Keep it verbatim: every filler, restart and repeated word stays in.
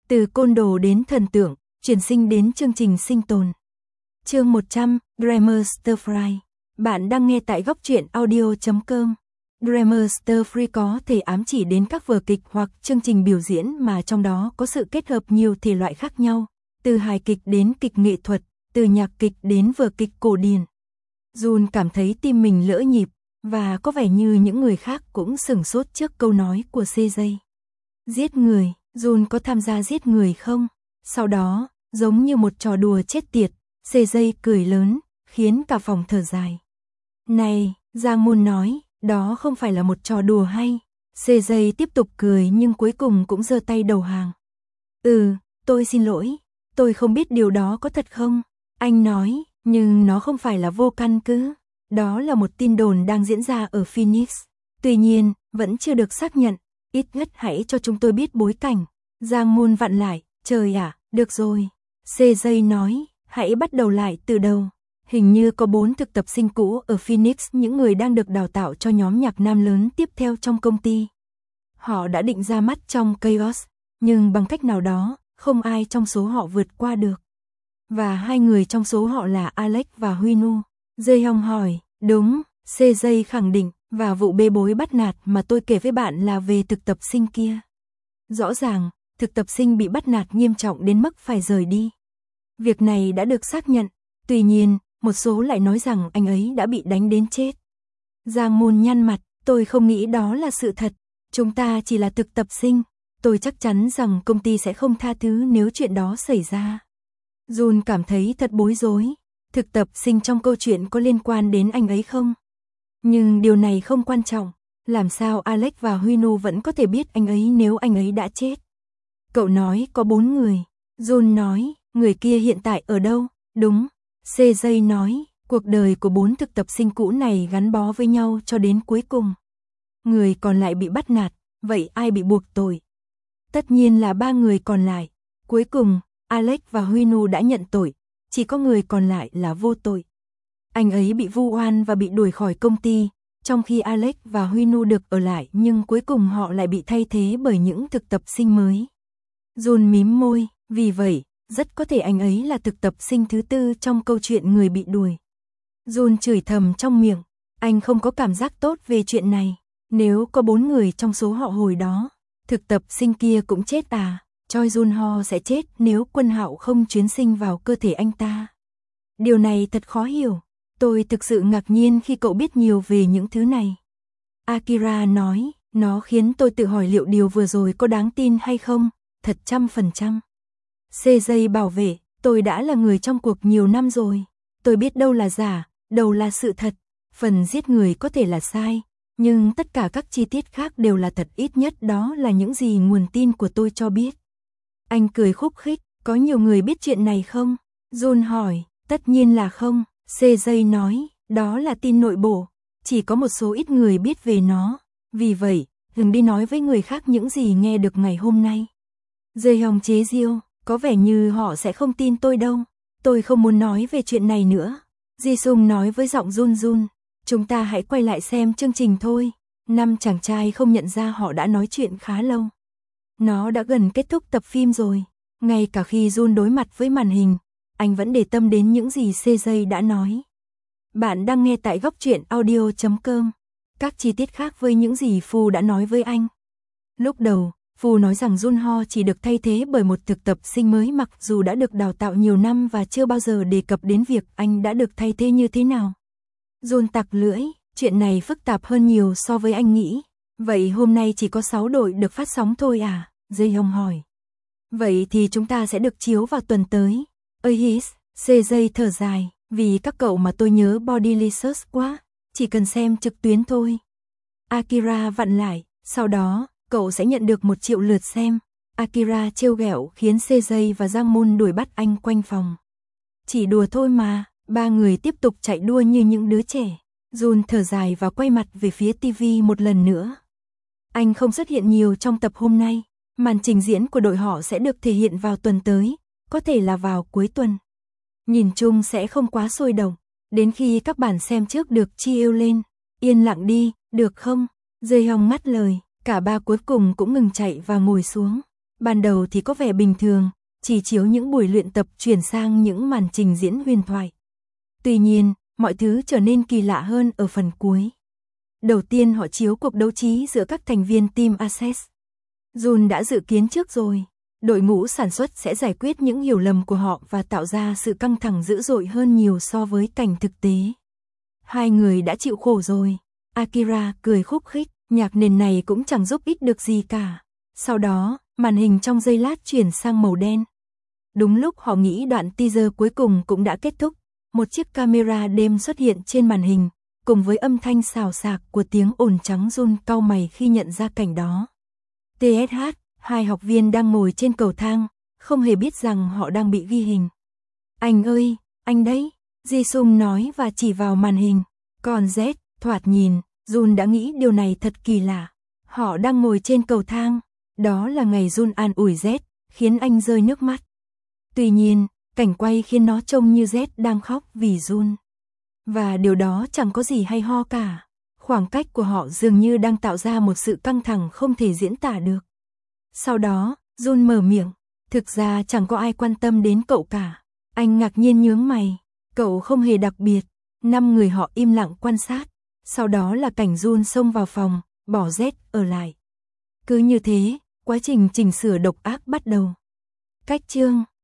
Từ côn đồ đến thần tượng, chuyển sinh đến chương trình sinh tồn. Chương một trăm, Dreamer Stir Fry. Bạn đang nghe tại góc truyện audio chấm com. Dreamer Stir Fry có thể ám chỉ đến các vở kịch hoặc chương trình biểu diễn mà trong đó có sự kết hợp nhiều thể loại khác nhau, từ hài kịch đến kịch nghệ thuật, từ nhạc kịch đến vở kịch cổ điển. Jun cảm thấy tim mình lỡ nhịp, và có vẻ như những người khác cũng sửng sốt trước câu nói của xê gi. Giết người, Jun có tham gia giết người không? Sau đó, giống như một trò đùa chết tiệt, xê gi cười lớn, khiến cả phòng thở dài. Này, Giang Moon nói, đó không phải là một trò đùa hay. xê gi tiếp tục cười nhưng cuối cùng cũng giơ tay đầu hàng. Ừ, tôi xin lỗi, tôi không biết điều đó có thật không? Anh nói, nhưng nó không phải là vô căn cứ. Đó là một tin đồn đang diễn ra ở Phoenix. Tuy nhiên, vẫn chưa được xác nhận. Ít nhất hãy cho chúng tôi biết bối cảnh. Giang Moon vặn lại, trời ạ, được rồi. xê gi nói, hãy bắt đầu lại từ đầu. Hình như có bốn thực tập sinh cũ ở Phoenix, những người đang được đào tạo cho nhóm nhạc nam lớn tiếp theo trong công ty. Họ đã định ra mắt trong Chaos, nhưng bằng cách nào đó, không ai trong số họ vượt qua được. Và hai người trong số họ là Alex và Huinu. Jaehyung hỏi, đúng, xê gi khẳng định, và vụ bê bối bắt nạt mà tôi kể với bạn là về thực tập sinh kia. Rõ ràng, thực tập sinh bị bắt nạt nghiêm trọng đến mức phải rời đi. Việc này đã được xác nhận, tuy nhiên, một số lại nói rằng anh ấy đã bị đánh đến chết. Giang Moon nhăn mặt, tôi không nghĩ đó là sự thật, chúng ta chỉ là thực tập sinh, tôi chắc chắn rằng công ty sẽ không tha thứ nếu chuyện đó xảy ra. Jun cảm thấy thật bối rối, thực tập sinh trong câu chuyện có liên quan đến anh ấy không? Nhưng điều này không quan trọng, làm sao Alex và Huinu vẫn có thể biết anh ấy nếu anh ấy đã chết? Cậu nói có bốn người, Jun nói, người kia hiện tại ở đâu? Đúng, xê gi nói, cuộc đời của bốn thực tập sinh cũ này gắn bó với nhau cho đến cuối cùng. Người còn lại bị bắt nạt, vậy ai bị buộc tội? Tất nhiên là ba người còn lại, cuối cùng, Alex và Huinu đã nhận tội, chỉ có người còn lại là vô tội. Anh ấy bị vu oan và bị đuổi khỏi công ty, trong khi Alex và Huinu được ở lại nhưng cuối cùng họ lại bị thay thế bởi những thực tập sinh mới. Jun mím môi, vì vậy, rất có thể anh ấy là thực tập sinh thứ tư trong câu chuyện người bị đuổi. Jun chửi thầm trong miệng, anh không có cảm giác tốt về chuyện này. Nếu có bốn người trong số họ hồi đó, thực tập sinh kia cũng chết à? Choi Jun Ho sẽ chết nếu Quân Hạo không chuyến sinh vào cơ thể anh ta. Điều này thật khó hiểu. Tôi thực sự ngạc nhiên khi cậu biết nhiều về những thứ này. Akira nói, nó khiến tôi tự hỏi liệu điều vừa rồi có đáng tin hay không, thật trăm phần trăm. xê gi bảo vệ, tôi đã là người trong cuộc nhiều năm rồi. Tôi biết đâu là giả, đâu là sự thật. Phần giết người có thể là sai, nhưng tất cả các chi tiết khác đều là thật, ít nhất đó là những gì nguồn tin của tôi cho biết. Anh cười khúc khích, có nhiều người biết chuyện này không? Jun hỏi, tất nhiên là không. xê gi nói, đó là tin nội bộ, chỉ có một số ít người biết về nó, vì vậy, đừng đi nói với người khác những gì nghe được ngày hôm nay. Jaehyung chế giễu, có vẻ như họ sẽ không tin tôi đâu, tôi không muốn nói về chuyện này nữa. Jisung nói với giọng run run, chúng ta hãy quay lại xem chương trình thôi. Năm chàng trai không nhận ra họ đã nói chuyện khá lâu. Nó đã gần kết thúc tập phim rồi, ngay cả khi Jun đối mặt với màn hình, anh vẫn để tâm đến những gì xê gi đã nói. Bạn đang nghe tại góc truyện audio chấm com. Các chi tiết khác với những gì Fu đã nói với anh. Lúc đầu, Fu nói rằng Jun Ho chỉ được thay thế bởi một thực tập sinh mới mặc dù đã được đào tạo nhiều năm và chưa bao giờ đề cập đến việc anh đã được thay thế như thế nào. Jun tặc lưỡi, chuyện này phức tạp hơn nhiều so với anh nghĩ. Vậy hôm nay chỉ có sáu đội được phát sóng thôi à? Jaehyung hỏi. Vậy thì chúng ta sẽ được chiếu vào tuần tới. Ây, xê gi thở dài, vì các cậu mà tôi nhớ Bodylicious quá, chỉ cần xem trực tuyến thôi. Akira vặn lại, sau đó, cậu sẽ nhận được một triệu lượt xem. Akira trêu ghẹo khiến xê gi và Giang Moon đuổi bắt anh quanh phòng. Chỉ đùa thôi mà, ba người tiếp tục chạy đua như những đứa trẻ. Jun thở dài và quay mặt về phía ti vi một lần nữa. Anh không xuất hiện nhiều trong tập hôm nay, màn trình diễn của đội họ sẽ được thể hiện vào tuần tới, có thể là vào cuối tuần. Nhìn chung sẽ không quá sôi động, đến khi các bản xem trước được chiêu lên. Yên lặng đi, được không? Jaehyung ngắt lời, cả ba cuối cùng cũng ngừng chạy và ngồi xuống. Ban đầu thì có vẻ bình thường, chỉ chiếu những buổi luyện tập chuyển sang những màn trình diễn huyền thoại. Tuy nhiên, mọi thứ trở nên kỳ lạ hơn ở phần cuối. Đầu tiên họ chiếu cuộc đấu trí giữa các thành viên team Access. Jun đã dự kiến trước rồi, đội ngũ sản xuất sẽ giải quyết những hiểu lầm của họ và tạo ra sự căng thẳng dữ dội hơn nhiều so với cảnh thực tế. Hai người đã chịu khổ rồi, Akira cười khúc khích, nhạc nền này cũng chẳng giúp ích được gì cả. Sau đó, màn hình trong giây lát chuyển sang màu đen. Đúng lúc họ nghĩ đoạn teaser cuối cùng cũng đã kết thúc, một chiếc camera đêm xuất hiện trên màn hình, cùng với âm thanh xào xạc của tiếng ồn trắng. Jun cau mày khi nhận ra cảnh đó. tê ét hát, hai học viên đang ngồi trên cầu thang, không hề biết rằng họ đang bị ghi hình. Anh ơi, anh đấy, Jisung nói và chỉ vào màn hình. Còn Z, thoạt nhìn, Jun đã nghĩ điều này thật kỳ lạ. Họ đang ngồi trên cầu thang, đó là ngày Jun an ủi Z, khiến anh rơi nước mắt. Tuy nhiên, cảnh quay khiến nó trông như Z đang khóc vì Jun. Và điều đó chẳng có gì hay ho cả. Khoảng cách của họ dường như đang tạo ra một sự căng thẳng không thể diễn tả được. Sau đó, Jun mở miệng, thực ra chẳng có ai quan tâm đến cậu cả. Anh ngạc nhiên nhướng mày, cậu không hề đặc biệt. Năm người họ im lặng quan sát. Sau đó là cảnh Jun xông vào phòng, bỏ Z ở lại. Cứ như thế, quá trình chỉnh sửa độc ác bắt đầu. Cách chương